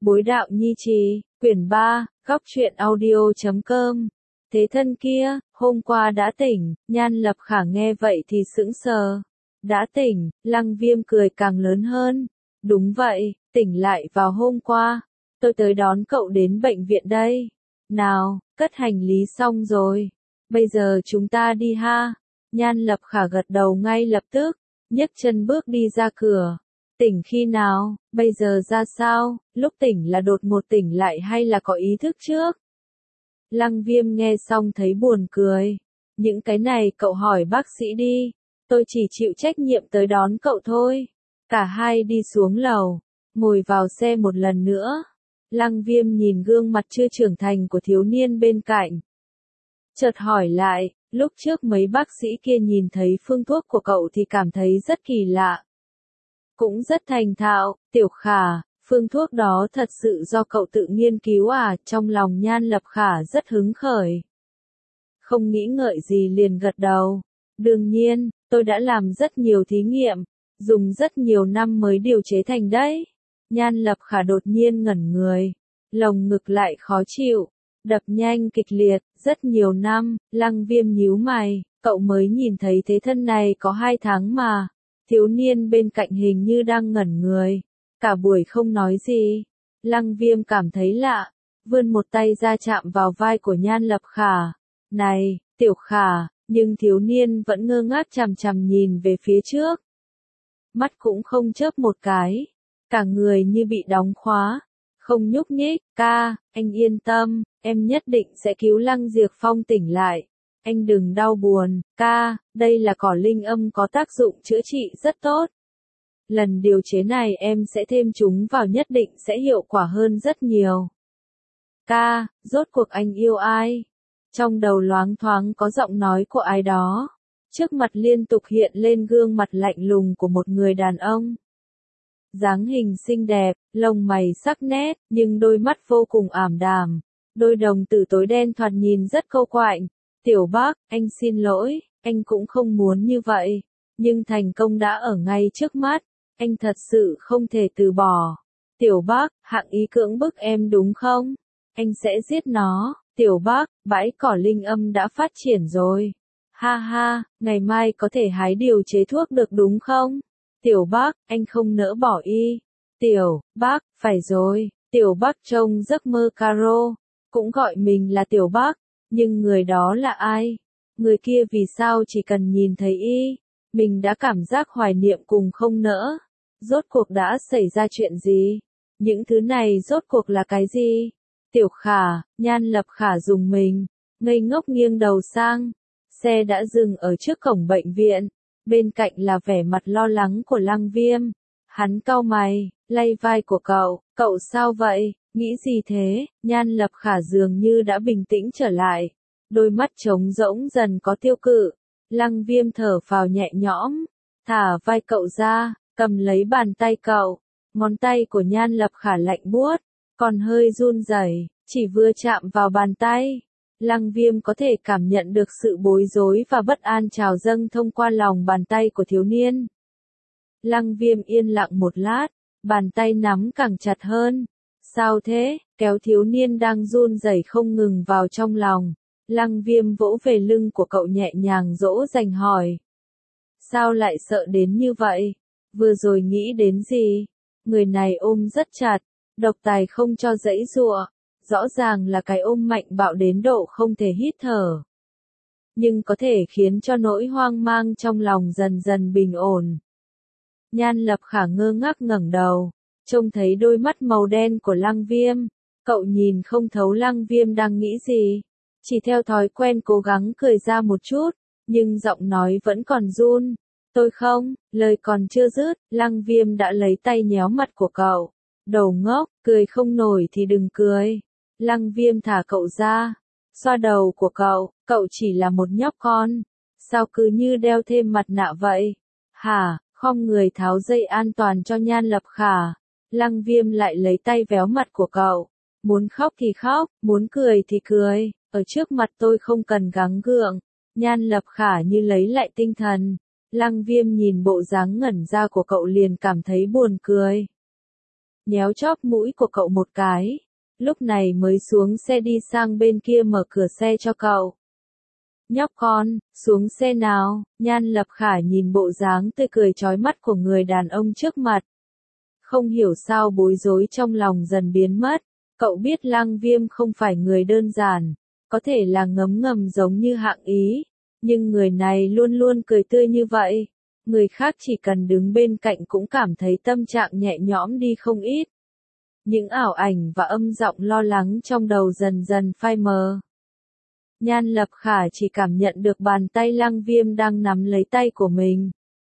Bối đạo nhi trì, quyển 3, góc truyện audio.com. Thế thân kia, hôm qua đã tỉnh, Nhan Lập Khả nghe vậy thì sững sờ. Đã tỉnh, Lăng Viêm cười càng lớn hơn. Đúng vậy, tỉnh lại vào hôm qua. Tôi tới đón cậu đến bệnh viện đây. Nào, cất hành lý xong rồi. Bây giờ chúng ta đi ha. Nhan Lập Khả gật đầu ngay lập tức, nhấc chân bước đi ra cửa. Tỉnh khi nào, bây giờ ra sao, lúc tỉnh là đột ngột tỉnh lại hay là có ý thức trước? Lăng Viêm nghe xong thấy buồn cười. Những cái này cậu hỏi bác sĩ đi, tôi chỉ chịu trách nhiệm tới đón cậu thôi. Cả hai đi xuống lầu, ngồi vào xe một lần nữa. Lăng Viêm nhìn gương mặt chưa trưởng thành của thiếu niên bên cạnh. Chợt hỏi lại, lúc trước mấy bác sĩ kia nhìn thấy phương thuốc của cậu thì cảm thấy rất kỳ lạ. Cũng rất thành thạo, Tiểu Khả, phương thuốc đó thật sự do cậu tự nghiên cứu à? Trong lòng Nhan Lập Khả rất hứng khởi. Không nghĩ ngợi gì liền gật đầu. Đương nhiên, tôi đã làm rất nhiều thí nghiệm, dùng rất nhiều năm mới điều chế thành đấy. Nhan Lập Khả đột nhiên ngẩn người, lồng ngực lại khó chịu, đập nhanh kịch liệt, rất nhiều năm. Lăng Viêm nhíu mày, cậu mới nhìn thấy thế thân này có 2 tháng mà. Thiếu niên bên cạnh hình như đang ngẩn người, cả buổi không nói gì. Lăng Viêm cảm thấy lạ, vươn một tay ra chạm vào vai của Nhan Lập Khả. Này, Tiểu Khả, nhưng thiếu niên vẫn ngơ ngác chằm chằm nhìn về phía trước. Mắt cũng không chớp một cái, cả người như bị đóng khóa, không nhúc nhích. Ca, anh yên tâm, em nhất định sẽ cứu Lăng Diệp Phong tỉnh lại. Anh đừng đau buồn, ca, đây là cỏ linh âm có tác dụng chữa trị rất tốt. Lần điều chế này em sẽ thêm chúng vào nhất định sẽ hiệu quả hơn rất nhiều. Ca, rốt cuộc anh yêu ai? Trong đầu loáng thoáng có giọng nói của ai đó. Trước mặt liên tục hiện lên gương mặt lạnh lùng của một người đàn ông. Dáng hình xinh đẹp, lông mày sắc nét, nhưng đôi mắt vô cùng ảm đạm. Đôi đồng tử tối đen thoạt nhìn rất câu quạnh. Tiểu Bác, anh xin lỗi, anh cũng không muốn như vậy. Nhưng thành công đã ở ngay trước mắt, anh thật sự không thể từ bỏ. Tiểu Bác, hạng ý cưỡng bức em đúng không? Anh sẽ giết nó. Tiểu Bác, bãi cỏ linh âm đã phát triển rồi. Ha ha, ngày mai có thể hái điều chế thuốc được đúng không? Tiểu Bác, anh không nỡ bỏ y. Tiểu Bác, phải rồi. Tiểu Bác trông giấc mơ caro, cũng gọi mình là Tiểu Bác. Nhưng người đó là ai? Người kia vì sao chỉ cần nhìn thấy y, mình đã cảm giác hoài niệm cùng không nỡ? Rốt cuộc đã xảy ra chuyện gì? Những thứ này rốt cuộc là cái gì? Tiểu Khả, Nhan Lập Khả dùng mình, ngây ngốc nghiêng đầu sang. Xe đã dừng ở trước cổng bệnh viện, bên cạnh là vẻ mặt lo lắng của Lăng Viêm. Hắn cau mày, lay vai của cậu sao vậy? Nghĩ gì thế? Nhan Lập Khả dường như đã bình tĩnh trở lại, đôi mắt trống rỗng dần có tiêu cự. Lăng Viêm thở phào nhẹ nhõm, thả vai cậu ra, cầm lấy bàn tay cậu. Ngón tay của Nhan Lập Khả lạnh buốt, còn hơi run rẩy, chỉ vừa chạm vào bàn tay. Lăng Viêm có thể cảm nhận được sự bối rối và bất an trào dâng thông qua lòng bàn tay của thiếu niên. Lăng Viêm yên lặng một lát, bàn tay nắm càng chặt hơn. Sao thế? Kéo thiếu niên đang run rẩy không ngừng vào trong lòng. Lăng Viêm vỗ về lưng của cậu nhẹ nhàng dỗ dành hỏi. Sao lại sợ đến như vậy? Vừa rồi nghĩ đến gì? Người này ôm rất chặt, độc tài không cho giãy giụa. Rõ ràng là cái ôm mạnh bạo đến độ không thể hít thở. Nhưng có thể khiến cho nỗi hoang mang trong lòng dần dần bình ổn. Nhan Lập Khả ngơ ngác ngẩng đầu, trông thấy đôi mắt màu đen của Lăng Viêm. Cậu nhìn không thấu Lăng Viêm đang nghĩ gì, chỉ theo thói quen cố gắng cười ra một chút, nhưng giọng nói vẫn còn run. Tôi không, lời còn chưa dứt, Lăng Viêm đã lấy tay nhéo mặt của cậu. Đầu ngốc, cười không nổi thì đừng cười. Lăng Viêm thả cậu ra, xoa đầu của cậu chỉ là một nhóc con, sao cứ như đeo thêm mặt nạ vậy? Hả? Khom người tháo dây an toàn cho Nhan Lập Khả. Lăng Viêm lại lấy tay véo mặt của cậu. Muốn khóc thì khóc, muốn cười thì cười, ở trước mặt tôi không cần gắng gượng. Nhan Lập Khả như lấy lại tinh thần. Lăng Viêm nhìn bộ dáng ngẩn ra của cậu liền cảm thấy buồn cười. nhéo chóp mũi của cậu một cái. Lúc này mới xuống xe đi sang bên kia mở cửa xe cho cậu. Nhóc con, xuống xe nào, Nhan Lập Khả nhìn bộ dáng tươi cười chói mắt của người đàn ông trước mặt. Không hiểu sao bối rối trong lòng dần biến mất, cậu biết Lăng Viêm không phải người đơn giản, có thể là ngấm ngầm giống như Hạng Ý, nhưng người này luôn luôn cười tươi như vậy. Người khác chỉ cần đứng bên cạnh cũng cảm thấy tâm trạng nhẹ nhõm đi không ít. Những ảo ảnh và âm giọng lo lắng trong đầu dần dần phai mờ. Nhan Lập Khả chỉ cảm nhận được bàn tay Lăng Viêm đang nắm lấy tay của mình.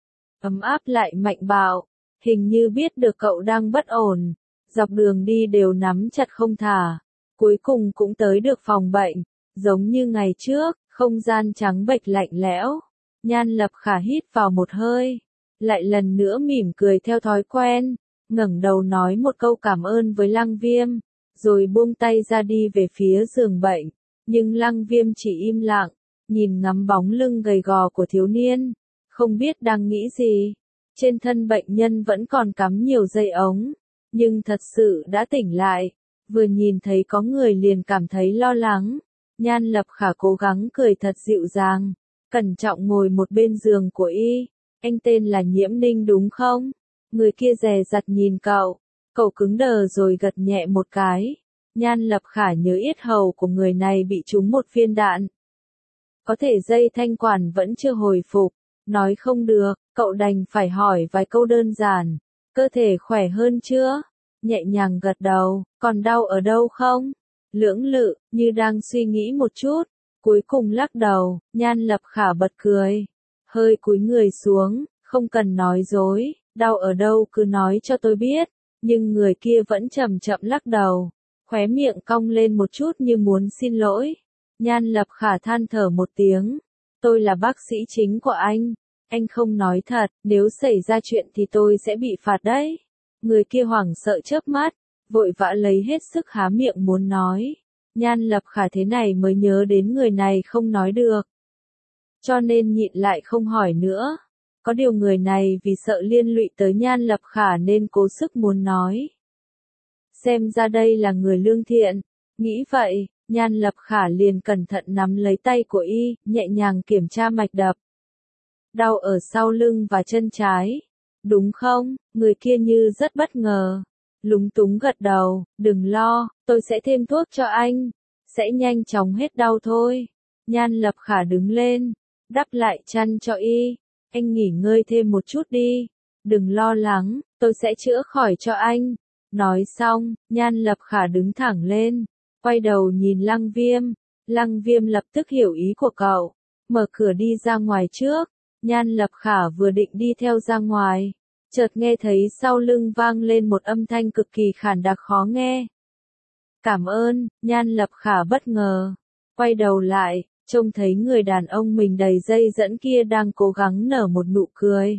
Ấm áp lại mạnh bạo, hình như biết được cậu đang bất ổn, dọc đường đi đều nắm chặt không thả. Cuối cùng cũng tới được phòng bệnh, giống như ngày trước, không gian trắng bệch lạnh lẽo. Nhan Lập Khả hít vào một hơi, lại lần nữa mỉm cười theo thói quen, ngẩng đầu nói một câu cảm ơn với Lăng Viêm, rồi buông tay ra đi về phía giường bệnh. Nhưng Lăng Viêm chỉ im lặng, nhìn ngắm bóng lưng gầy gò của thiếu niên, không biết đang nghĩ gì. Trên thân bệnh nhân vẫn còn cắm nhiều dây ống, nhưng thật sự đã tỉnh lại. Vừa nhìn thấy có người liền cảm thấy lo lắng. Nhan Lập Khả cố gắng cười thật dịu dàng, cẩn trọng ngồi một bên giường của y. Anh tên là Nhiễm Ninh đúng không? Người kia dè dặt nhìn cậu, cậu cứng đờ rồi gật nhẹ một cái. Nhan Lập Khả nhớ yết hầu của người này bị trúng một viên đạn. Có thể dây thanh quản vẫn chưa hồi phục, nói không được, cậu đành phải hỏi vài câu đơn giản. Cơ thể khỏe hơn chưa? Nhẹ nhàng gật đầu, còn đau ở đâu không? Lưỡng lự, như đang suy nghĩ một chút, cuối cùng lắc đầu. Nhan Lập Khả bật cười, hơi cúi người xuống, không cần nói dối, đau ở đâu cứ nói cho tôi biết. Nhưng người kia vẫn chậm chậm lắc đầu, khóe miệng cong lên một chút như muốn xin lỗi. Nhan Lập Khả than thở một tiếng, tôi là bác sĩ chính của anh không nói thật, nếu xảy ra chuyện thì tôi sẽ bị phạt đấy. Người kia hoảng sợ chớp mắt, vội vã lấy hết sức há miệng muốn nói. Nhan Lập Khả thế này mới nhớ đến người này không nói được, cho nên nhịn lại không hỏi nữa. Có điều người này vì sợ liên lụy tới Nhan Lập Khả nên cố sức muốn nói. Xem ra đây là người lương thiện, nghĩ vậy, Nhan Lập Khả liền cẩn thận nắm lấy tay của y, nhẹ nhàng kiểm tra mạch đập. Đau ở sau lưng và chân trái, đúng không? Người kia như rất bất ngờ, lúng túng gật đầu, đừng lo, tôi sẽ thêm thuốc cho anh, sẽ nhanh chóng hết đau thôi. Nhan Lập Khả đứng lên, đắp lại chăn cho y, anh nghỉ ngơi thêm một chút đi, đừng lo lắng, tôi sẽ chữa khỏi cho anh. Nói xong, Nhan Lập Khả đứng thẳng lên, quay đầu nhìn Lăng Viêm. Lăng Viêm lập tức hiểu ý của cậu, mở cửa đi ra ngoài trước. Nhan Lập Khả vừa định đi theo ra ngoài, chợt nghe thấy sau lưng vang lên một âm thanh cực kỳ khản đặc khó nghe. Cảm ơn. Nhan Lập Khả bất ngờ, quay đầu lại, trông thấy người đàn ông mình đầy dây dẫn kia đang cố gắng nở một nụ cười.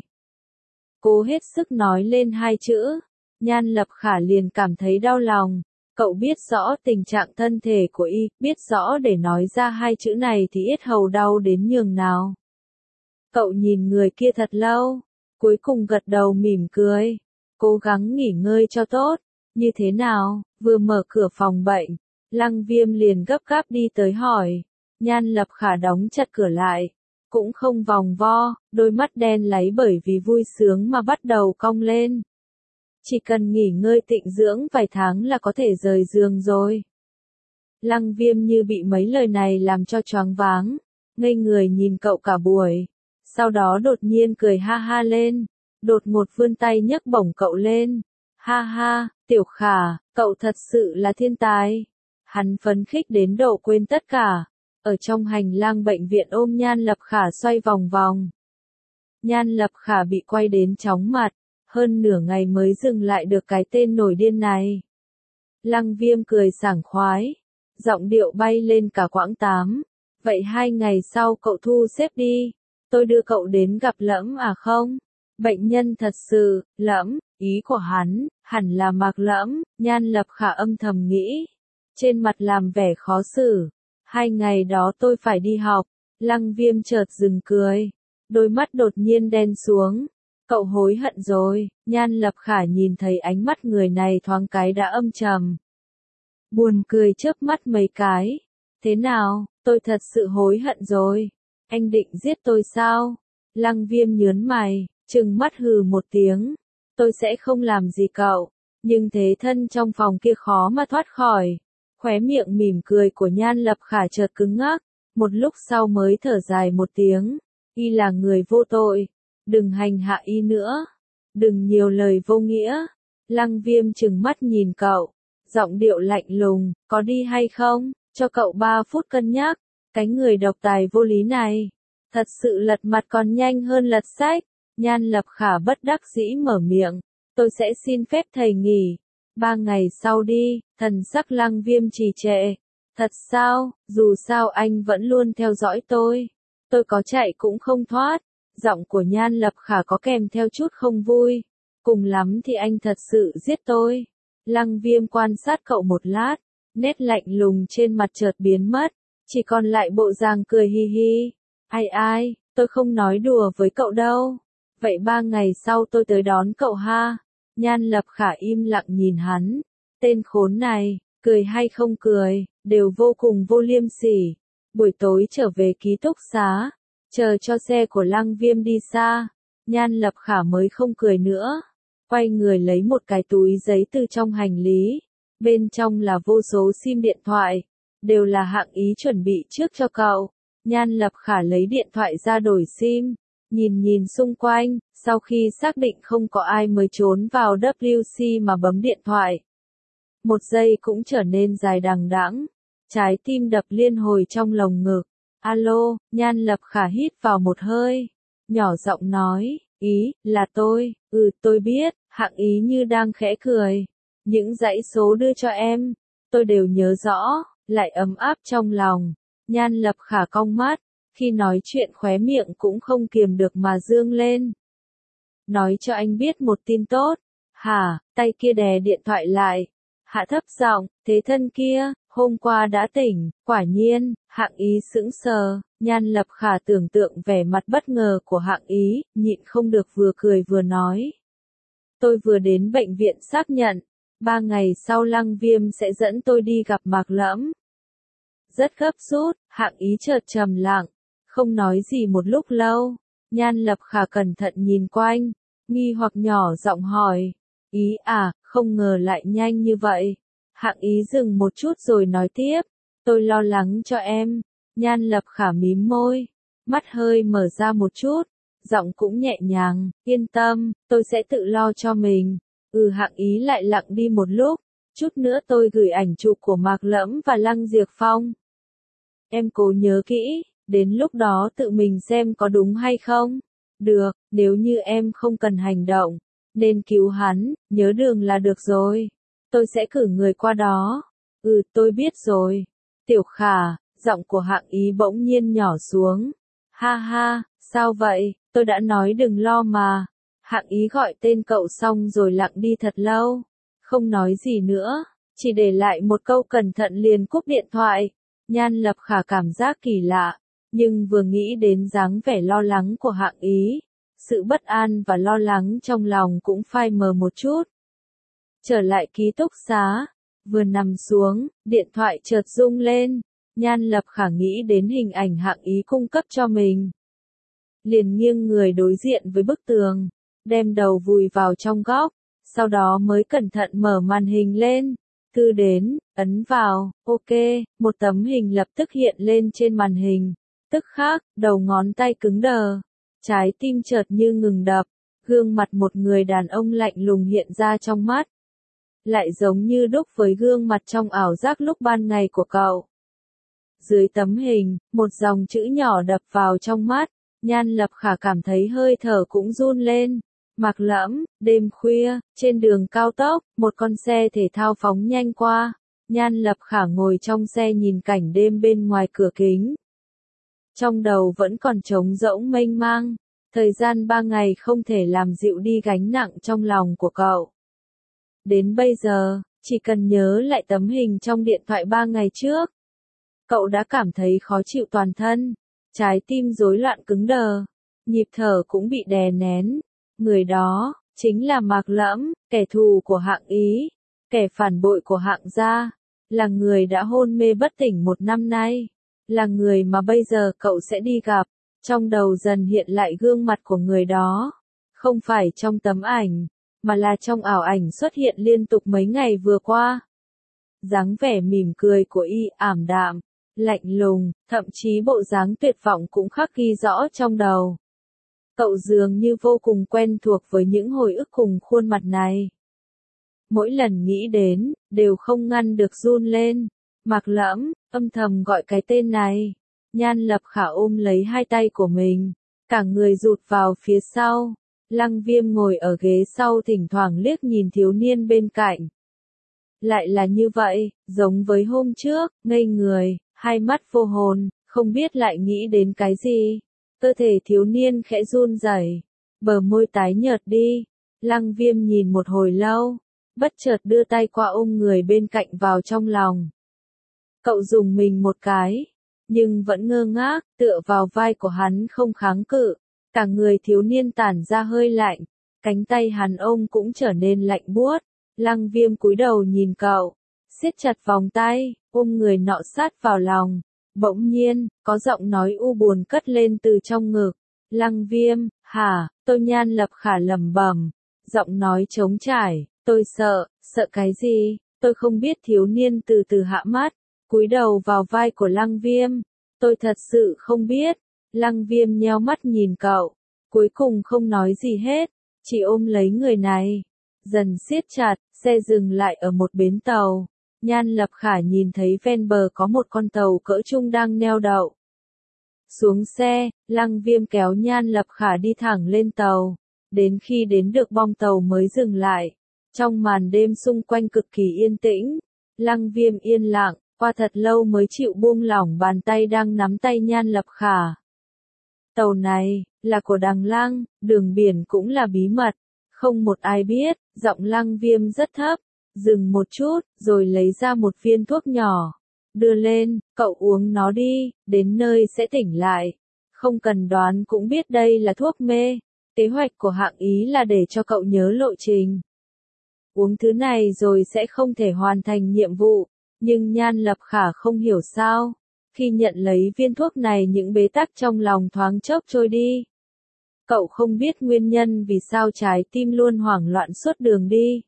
Cố hết sức nói lên hai chữ, Nhan Lập Khả liền cảm thấy đau lòng. Cậu biết rõ tình trạng thân thể của y, biết rõ để nói ra hai chữ này thì yết hầu đau đến nhường nào. Cậu nhìn người kia thật lâu, cuối cùng gật đầu mỉm cười, cố gắng nghỉ ngơi cho tốt. Như thế nào? Vừa mở cửa phòng bệnh, Lăng Viêm liền gấp gáp đi tới hỏi. Nhan Lập Khả đóng chặt cửa lại, cũng không vòng vo, đôi mắt đen láy bởi vì vui sướng mà bắt đầu cong lên. Chỉ cần nghỉ ngơi tịnh dưỡng vài tháng là có thể rời giường rồi. Lăng Viêm như bị mấy lời này làm cho choáng váng, ngây người nhìn cậu cả buổi. Sau đó đột nhiên cười ha ha lên, đột ngột vươn tay nhấc bổng cậu lên. Ha ha, Tiểu Khả, cậu thật sự là thiên tài. Hắn phấn khích đến độ quên tất cả. Ở trong hành lang bệnh viện ôm Nhan Lập Khả xoay vòng vòng. Nhan Lập Khả bị quay đến chóng mặt, hơn nửa ngày mới dừng lại được cái tên nổi điên này. Lăng Viêm cười sảng khoái, giọng điệu bay lên cả quãng tám. Vậy 2 ngày sau cậu thu xếp đi, tôi đưa cậu đến gặp Lẫm à không? Bệnh nhân thật sự, Lẫm, ý của hắn, hẳn là Mạc Lẫm. Nhan Lập Khả âm thầm nghĩ, trên mặt làm vẻ khó xử. 2 ngày đó tôi phải đi học. Lăng Viêm chợt dừng cười, đôi mắt đột nhiên đen xuống, Cậu hối hận rồi, Nhan Lập Khả nhìn thấy ánh mắt người này thoáng cái đã âm trầm. Buồn cười chớp mắt mấy cái. Thế nào, tôi thật sự hối hận rồi. Anh định giết tôi sao? Lăng Viêm nhớn mày, trừng mắt hừ một tiếng. Tôi sẽ không làm gì cậu, nhưng thế thân trong phòng kia khó mà thoát khỏi. Khóe miệng mỉm cười của Nhan Lập Khả chợt cứng ngắc, một lúc sau mới thở dài một tiếng. Y là người vô tội, đừng hành hạ y nữa, đừng nhiều lời vô nghĩa. Lăng Viêm trừng mắt nhìn cậu, giọng điệu lạnh lùng, có đi hay không, cho cậu 3 phút cân nhắc. Cái người độc tài vô lý này, thật sự lật mặt còn nhanh hơn lật sách. Nhan Lập Khả bất đắc dĩ mở miệng, tôi sẽ xin phép thầy nghỉ. 3 ngày sau đi, thần sắc Lăng Viêm trì trệ. Thật sao, dù sao anh vẫn luôn theo dõi tôi có chạy cũng không thoát. Giọng của Nhan Lập Khả có kèm theo chút không vui. Cùng lắm thì anh thật sự giết tôi. Lăng Viêm quan sát cậu một lát, nét lạnh lùng trên mặt chợt biến mất, chỉ còn lại bộ dáng cười hi hi. Ai, tôi không nói đùa với cậu đâu. Vậy 3 ngày sau tôi tới đón cậu ha. Nhan Lập Khả im lặng nhìn hắn. Tên khốn này, cười hay không cười, đều vô cùng vô liêm sỉ. Buổi tối trở về ký túc xá, chờ cho xe của Lăng Viêm đi xa. Nhan Lập Khả mới không cười nữa. Quay người lấy một cái túi giấy từ trong hành lý. Bên trong là vô số sim điện thoại. Đều là Hạng Ý chuẩn bị trước cho cậu. Nhan Lập Khả lấy điện thoại ra đổi sim. Nhìn xung quanh, sau khi xác định không có ai mới trốn vào WC mà bấm điện thoại. Một giây cũng trở nên dài đằng đẵng. Trái tim đập liên hồi trong lồng ngực. Alo, Nhan Lập Khả hít vào một hơi. Nhỏ giọng nói, Ý, là tôi, tôi biết, Hạng Ý như đang khẽ cười. Những dãy số đưa cho em, tôi đều nhớ rõ, lại ấm áp trong lòng. Nhan Lập Khả cong mắt, khi nói chuyện khóe miệng cũng không kiềm được mà dương lên. Nói cho anh biết một tin tốt. Hả, tay kia đè điện thoại lại. Hạ thấp giọng, thế thân kia, hôm qua đã tỉnh, quả nhiên. Hạng Ý sững sờ. Nhan Lập Khả tưởng tượng vẻ mặt bất ngờ của Hạng Ý, nhịn không được vừa cười vừa nói. Tôi vừa đến bệnh viện xác nhận, 3 ngày sau Lăng Viêm sẽ dẫn tôi đi gặp Mạc Lẫm. Rất gấp rút, Hạng Ý chợt trầm lặng, không nói gì một lúc lâu. Nhan Lập Khả cẩn thận nhìn quanh, nghi hoặc nhỏ giọng hỏi. Ý à, không ngờ lại nhanh như vậy. Hạng Ý dừng một chút rồi nói tiếp. Tôi lo lắng cho em. Nhan Lập Khả mím môi, mắt hơi mở ra một chút, giọng cũng nhẹ nhàng, yên tâm, tôi sẽ tự lo cho mình. Hạng Ý lại lặng đi một lúc, chút nữa tôi gửi ảnh chụp của Mạc Lẫm và Lăng Diệp Phong. Em cố nhớ kỹ, đến lúc đó tự mình xem có đúng hay không. Được, nếu như em không cần hành động, nên cứu hắn, nhớ đường là được rồi. Tôi sẽ cử người qua đó. Tôi biết rồi. Tiểu Khả, giọng của Hạng Ý bỗng nhiên nhỏ xuống. Ha ha, sao vậy, tôi đã nói đừng lo mà. Hạng Ý gọi tên cậu xong rồi lặng đi thật lâu. Không nói gì nữa, chỉ để lại một câu cẩn thận liền cúp điện thoại. Nhan Lập Khả cảm giác kỳ lạ, nhưng vừa nghĩ đến dáng vẻ lo lắng của Hạng Ý, sự bất an và lo lắng trong lòng cũng phai mờ một chút. Trở lại ký túc xá, vừa nằm xuống, điện thoại chợt rung lên. Nhan Lập Khả nghĩ đến hình ảnh Hạng Ý cung cấp cho mình. Liền nghiêng người đối diện với bức tường, đem đầu vùi vào trong góc, sau đó mới cẩn thận mở màn hình lên. Thư đến, ấn vào, ok, một tấm hình lập tức hiện lên trên màn hình. Tức khắc, đầu ngón tay cứng đờ, trái tim chợt như ngừng đập, gương mặt một người đàn ông lạnh lùng hiện ra trong mắt. Lại giống như đúc với gương mặt trong ảo giác lúc ban ngày của cậu. Dưới tấm hình, một dòng chữ nhỏ đập vào trong mắt, Nhan Lập Khả cảm thấy hơi thở cũng run lên. Mạc Lẫm, đêm khuya, trên đường cao tốc, một con xe thể thao phóng nhanh qua. Nhan Lập Khả ngồi trong xe nhìn cảnh đêm bên ngoài cửa kính. Trong đầu vẫn còn trống rỗng mênh mang, thời gian 3 ngày không thể làm dịu đi gánh nặng trong lòng của cậu. Đến bây giờ, chỉ cần nhớ lại tấm hình trong điện thoại 3 ngày trước, cậu đã cảm thấy khó chịu toàn thân, trái tim rối loạn cứng đờ, nhịp thở cũng bị đè nén. Người đó, chính là Mạc Lẫm, kẻ thù của Hạng Ý, kẻ phản bội của Hạng gia, là người đã hôn mê bất tỉnh 1 năm nay, là người mà bây giờ cậu sẽ đi gặp. Trong đầu dần hiện lại gương mặt của người đó, không phải trong tấm ảnh, mà là trong ảo ảnh xuất hiện liên tục mấy ngày vừa qua. Dáng vẻ mỉm cười của y ảm đạm, lạnh lùng, thậm chí bộ dáng tuyệt vọng cũng khắc ghi rõ trong đầu. Cậu dường như vô cùng quen thuộc với những hồi ức cùng khuôn mặt này. Mỗi lần nghĩ đến, đều không ngăn được run lên. Mạc Lẫm, âm thầm gọi cái tên này. Nhan Lập Khả ôm lấy hai tay của mình, cả người rụt vào phía sau. Lăng Viêm ngồi ở ghế sau thỉnh thoảng liếc nhìn thiếu niên bên cạnh. Lại là như vậy, giống với hôm trước, ngây người, hai mắt vô hồn, không biết lại nghĩ đến cái gì. Cơ thể thiếu niên khẽ run rẩy, bờ môi tái nhợt đi. Lăng Viêm nhìn một hồi lâu, bất chợt đưa tay qua ôm người bên cạnh vào trong lòng. Cậu dùng mình một cái, nhưng vẫn ngơ ngác, tựa vào vai của hắn không kháng cự. Cả người thiếu niên tản ra hơi lạnh, cánh tay hắn ôm cũng trở nên lạnh buốt. Lăng Viêm cúi đầu nhìn cậu, siết chặt vòng tay, ôm người nọ sát vào lòng. Bỗng nhiên, có giọng nói u buồn cất lên từ trong ngực. Lăng Viêm, hả, tôi Nhan Lập Khả lẩm bẩm, giọng nói trống trải, tôi sợ, sợ cái gì, tôi không biết. Thiếu niên từ từ hạ mắt, cúi đầu vào vai của Lăng Viêm, tôi thật sự không biết. Lăng Viêm nheo mắt nhìn cậu, cuối cùng không nói gì hết, chỉ ôm lấy người này, dần siết chặt. Xe dừng lại ở một bến tàu. Nhan Lập Khả nhìn thấy ven bờ có một con tàu cỡ trung đang neo đậu. Xuống xe, Lăng Viêm kéo Nhan Lập Khả đi thẳng lên tàu, đến khi đến được bong tàu mới dừng lại. Trong màn đêm xung quanh cực kỳ yên tĩnh, Lăng Viêm yên lặng, qua thật lâu mới chịu buông lỏng bàn tay đang nắm tay Nhan Lập Khả. Tàu này, là của Đằng Lăng, đường biển cũng là bí mật, không một ai biết. Giọng Lăng Viêm rất thấp, dừng một chút, rồi lấy ra một viên thuốc nhỏ, đưa lên, cậu uống nó đi, đến nơi sẽ tỉnh lại. Không cần đoán cũng biết đây là thuốc mê, kế hoạch của Hạng Ý là để cho cậu nhớ lộ trình. Uống thứ này rồi sẽ không thể hoàn thành nhiệm vụ, nhưng Nhan Lập Khả không hiểu sao. Khi nhận lấy viên thuốc này những bế tắc trong lòng thoáng chốc trôi đi. Cậu không biết nguyên nhân vì sao trái tim luôn hoảng loạn suốt đường đi.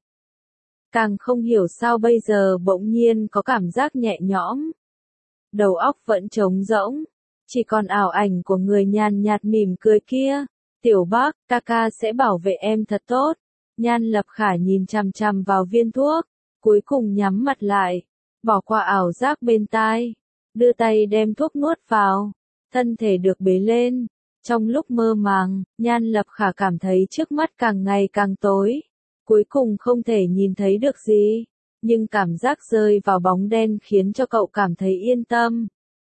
Càng không hiểu sao bây giờ bỗng nhiên có cảm giác nhẹ nhõm. Đầu óc vẫn trống rỗng, chỉ còn ảo ảnh của người nhàn nhạt mỉm cười kia. Tiểu Bác, ca ca sẽ bảo vệ em thật tốt. Nhan Lập Khả nhìn chằm chằm vào viên thuốc, cuối cùng nhắm mặt lại, bỏ qua ảo giác bên tai, đưa tay đem thuốc nuốt vào, thân thể được bế lên. Trong lúc mơ màng, Nhan Lập Khả cảm thấy trước mắt càng ngày càng tối, cuối cùng không thể nhìn thấy được gì, nhưng cảm giác rơi vào bóng đen khiến cho cậu cảm thấy yên tâm.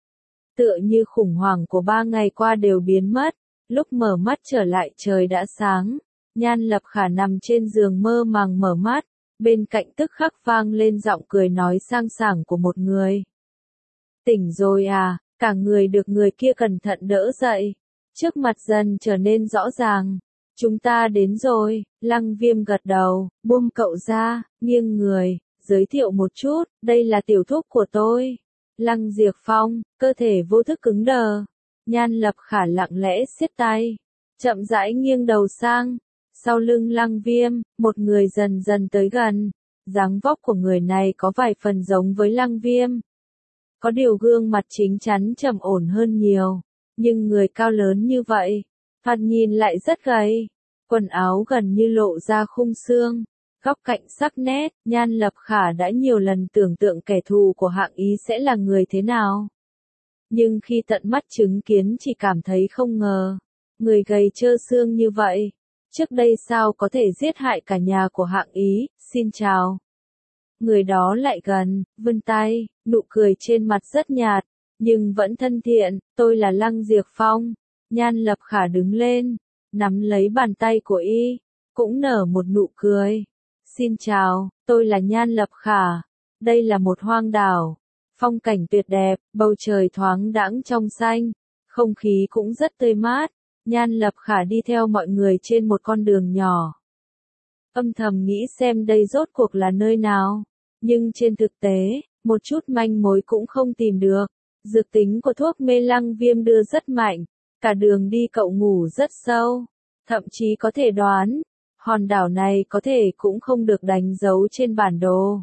Tựa như khủng hoảng của 3 ngày qua đều biến mất, lúc mở mắt trở lại trời đã sáng. Nhan Lập Khả nằm trên giường mơ màng mở mắt, bên cạnh tức khắc vang lên giọng cười nói sang sảng của một người. Tỉnh rồi à, cả người được người kia cẩn thận đỡ dậy. Trước mặt dần trở nên rõ ràng. Chúng ta đến rồi. Lăng Viêm gật đầu, buông cậu ra, nghiêng người, giới thiệu một chút, đây là tiểu thuốc của tôi. Lăng Diệp Phong, cơ thể vô thức cứng đờ. Nhan Lập Khả lặng lẽ siết tay, chậm rãi nghiêng đầu sang. Sau lưng Lăng Viêm, một người dần dần tới gần. Dáng vóc của người này có vài phần giống với Lăng Viêm. Có điều gương mặt chính chắn trầm ổn hơn nhiều. Nhưng người cao lớn như vậy, thoạt nhìn lại rất gầy. Quần áo gần như lộ ra khung xương, góc cạnh sắc nét. Nhan Lập Khả đã nhiều lần tưởng tượng kẻ thù của Hạng Ý sẽ là người thế nào. Nhưng khi tận mắt chứng kiến chỉ cảm thấy không ngờ. Người gầy trơ xương như vậy, trước đây sao có thể giết hại cả nhà của Hạng Ý. Xin chào. Người đó lại gần, vươn tay, nụ cười trên mặt rất nhạt, nhưng vẫn thân thiện. Tôi là Lăng Diệp Phong. Nhan Lập Khả đứng lên, nắm lấy bàn tay của y, cũng nở một nụ cười. Xin chào, tôi là Nhan Lập Khả. Đây là một hoang đảo, phong cảnh tuyệt đẹp, bầu trời thoáng đãng trong xanh, không khí cũng rất tươi mát. Nhan Lập Khả đi theo mọi người trên một con đường nhỏ. Âm thầm nghĩ xem đây rốt cuộc là nơi nào. Nhưng trên thực tế, một chút manh mối cũng không tìm được. Dược tính của thuốc mê lăng viêm đưa rất mạnh. Cả đường đi cậu ngủ rất sâu. Thậm chí có thể đoán, hòn đảo này có thể cũng không được đánh dấu trên bản đồ.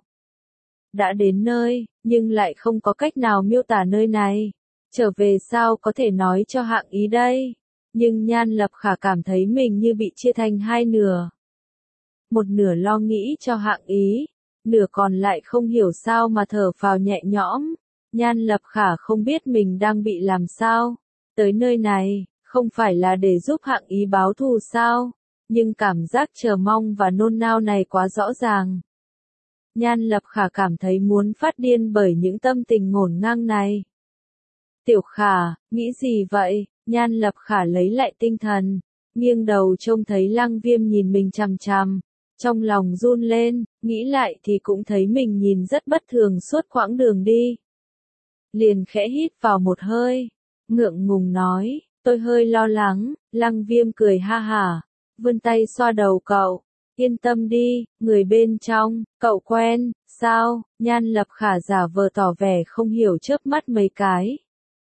Đã đến nơi, nhưng lại không có cách nào miêu tả nơi này. Trở về sao có thể nói cho Hạng Ý đây? Nhưng Nhan Lập Khả cảm thấy mình như bị chia thành hai nửa. Một nửa lo nghĩ cho Hạng Ý, nửa còn lại không hiểu sao mà thở phào nhẹ nhõm. Nhan Lập Khả không biết mình đang bị làm sao. Tới nơi này, không phải là để giúp Hạng Ý báo thù sao? Nhưng cảm giác chờ mong và nôn nao này quá rõ ràng. Nhan Lập Khả cảm thấy muốn phát điên bởi những tâm tình ngổn ngang này. Tiểu Khả, nghĩ gì vậy? Nhan Lập Khả lấy lại tinh thần, nghiêng đầu trông thấy Lăng Viêm nhìn mình chằm chằm. Trong lòng run lên, nghĩ lại thì cũng thấy mình nhìn rất bất thường suốt quãng đường đi. Liền khẽ hít vào một hơi, ngượng ngùng nói, tôi hơi lo lắng. Lăng Viêm cười ha hả, vươn tay xoa đầu cậu. Yên tâm đi, người bên trong, cậu quen, sao? Nhan Lập Khả giả vờ tỏ vẻ không hiểu chớp mắt mấy cái.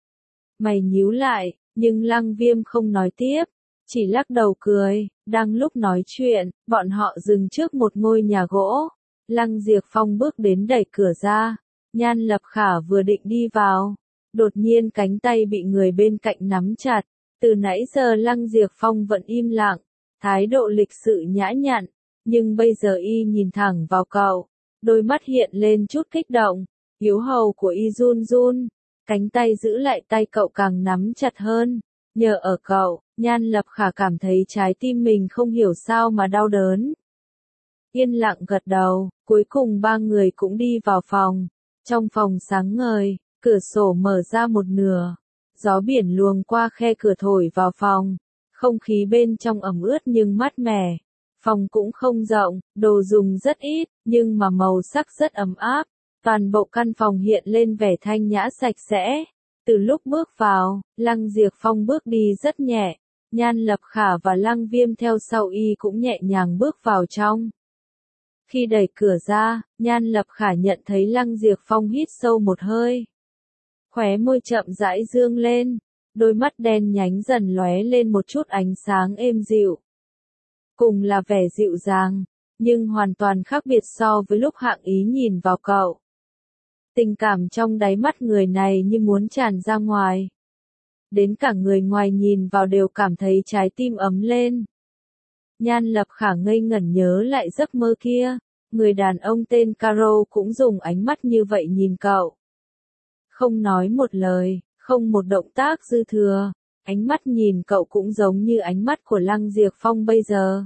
Mày nhíu lại, nhưng Lăng Viêm không nói tiếp, chỉ lắc đầu cười. Đang lúc nói chuyện, bọn họ dừng trước một ngôi nhà gỗ. Lăng Diệp Phong bước đến đẩy cửa ra. Nhan Lập Khả vừa định đi vào, đột nhiên cánh tay bị người bên cạnh nắm chặt. Từ nãy giờ Lăng Diệp Phong vẫn im lặng, thái độ lịch sự nhã nhặn, nhưng bây giờ y nhìn thẳng vào cậu, đôi mắt hiện lên chút kích động. Yếu hầu của y run run, cánh tay giữ lại tay cậu càng nắm chặt hơn. Nhờ ở cậu, Nhan Lập Khả cảm thấy trái tim mình không hiểu sao mà đau đớn. Yên lặng gật đầu, cuối cùng ba người cũng đi vào phòng. Trong phòng sáng ngời, cửa sổ mở ra một nửa. Gió biển luồng qua khe cửa thổi vào phòng. Không khí bên trong ẩm ướt nhưng mát mẻ. Phòng cũng không rộng, đồ dùng rất ít, nhưng mà màu sắc rất ấm áp. Toàn bộ căn phòng hiện lên vẻ thanh nhã sạch sẽ. Từ lúc bước vào, Lăng Diệp Phong bước đi rất nhẹ. Nhan Lập Khả và Lăng Viêm theo sau y cũng nhẹ nhàng bước vào trong. Khi đẩy cửa ra, Nhan Lập Khả nhận thấy Lăng Diệp Phong hít sâu một hơi. Khóe môi chậm rãi dương lên, đôi mắt đen nhánh dần lóe lên một chút ánh sáng êm dịu. Cùng là vẻ dịu dàng, nhưng hoàn toàn khác biệt so với lúc Hạng Ý nhìn vào cậu. Tình cảm trong đáy mắt người này như muốn tràn ra ngoài. Đến cả người ngoài nhìn vào đều cảm thấy trái tim ấm lên. Nhan Lập Khả ngây ngẩn nhớ lại giấc mơ kia, người đàn ông tên Caro cũng dùng ánh mắt như vậy nhìn cậu. Không nói một lời, không một động tác dư thừa, ánh mắt nhìn cậu cũng giống như ánh mắt của Lăng Diệp Phong bây giờ.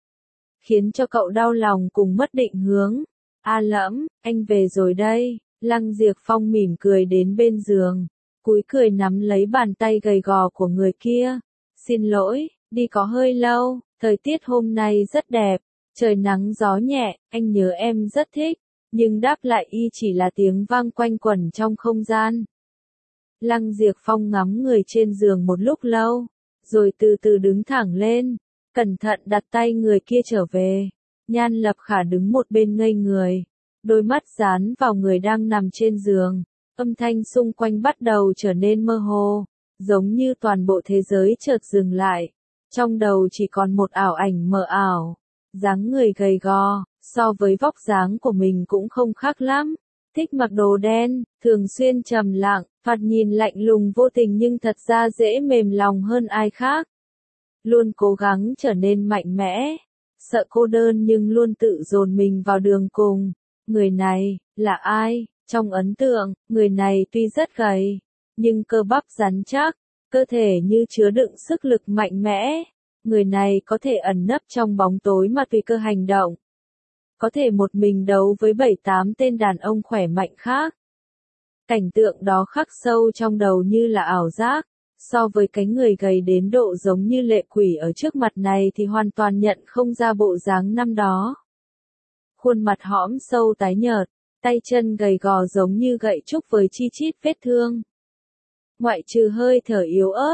Khiến cho cậu đau lòng cùng mất định hướng. A Lẫm, anh về rồi đây. Lăng Diệp Phong mỉm cười đến bên giường, cúi cười nắm lấy bàn tay gầy gò của người kia. Xin lỗi, đi có hơi lâu, thời tiết hôm nay rất đẹp, trời nắng gió nhẹ, anh nhớ em rất thích. Nhưng đáp lại y chỉ là tiếng vang quanh quẩn trong không gian. Lăng Diệp Phong ngắm người trên giường một lúc lâu, rồi từ từ đứng thẳng lên, cẩn thận đặt tay người kia trở về. Nhan Lập Khả đứng một bên ngây người, đôi mắt dán vào người đang nằm trên giường, âm thanh xung quanh bắt đầu trở nên mơ hồ, giống như toàn bộ thế giới chợt dừng lại. Trong đầu chỉ còn một ảo ảnh mờ ảo, dáng người gầy gò, so với vóc dáng của mình cũng không khác lắm. Thích mặc đồ đen, thường xuyên trầm lặng, thoạt nhìn lạnh lùng vô tình nhưng thật ra dễ mềm lòng hơn ai khác. Luôn cố gắng trở nên mạnh mẽ, sợ cô đơn nhưng luôn tự dồn mình vào đường cùng. Người này, là ai? Trong ấn tượng, người này tuy rất gầy, nhưng cơ bắp rắn chắc, cơ thể như chứa đựng sức lực mạnh mẽ. Người này có thể ẩn nấp trong bóng tối mà tùy cơ hành động. Có thể một mình đấu với 7-8 tên đàn ông khỏe mạnh khác. Cảnh tượng đó khắc sâu trong đầu như là ảo giác, so với cái người gầy đến độ giống như lệ quỷ ở trước mặt này thì hoàn toàn nhận không ra bộ dáng năm đó. Khuôn mặt hõm sâu tái nhợt, tay chân gầy gò giống như gậy trúc với chi chít vết thương. Ngoại trừ hơi thở yếu ớt,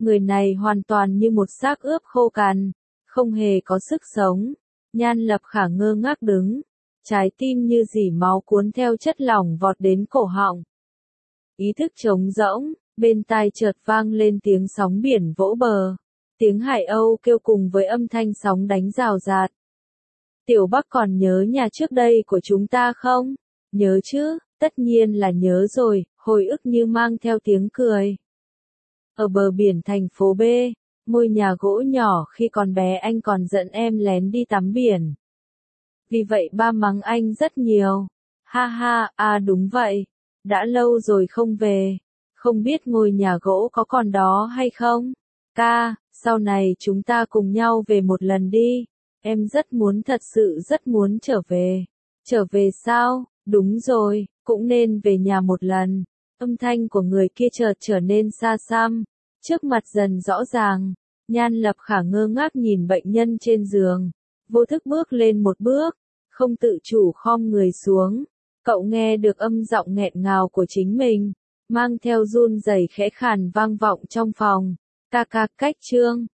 Người này hoàn toàn như một xác ướp khô cằn, không hề có sức sống. Nhan Lập Khả ngơ ngác đứng, trái tim như dỉ máu cuốn theo chất lỏng vọt đến cổ họng. Ý thức trống rỗng, bên tai chợt vang lên tiếng sóng biển vỗ bờ, tiếng hải âu kêu cùng với âm thanh sóng đánh rào rạt. Tiểu Bắc còn nhớ nhà trước đây của chúng ta không? Nhớ chứ, tất nhiên là nhớ rồi, hồi ức như mang theo tiếng cười. Ở bờ biển thành phố B, ngôi nhà gỗ nhỏ khi còn bé anh còn dẫn em lén đi tắm biển. Vì vậy ba mắng anh rất nhiều. Ha ha, à đúng vậy. Đã lâu rồi không về. Không biết ngôi nhà gỗ có còn đó hay không? Ca, sau này chúng ta cùng nhau về một lần đi. Em rất muốn, thật sự rất muốn trở về. Trở về sao? Đúng rồi, cũng nên về nhà một lần. Âm thanh của người kia chợt trở nên xa xăm, trước mặt dần rõ ràng. Nhan Lập Khả ngơ ngác nhìn bệnh nhân trên giường, vô thức bước lên một bước, không tự chủ khom người xuống. Cậu nghe được âm giọng nghẹn ngào của chính mình, mang theo run rẩy khẽ khàn vang vọng trong phòng. Ca ca cách Trương.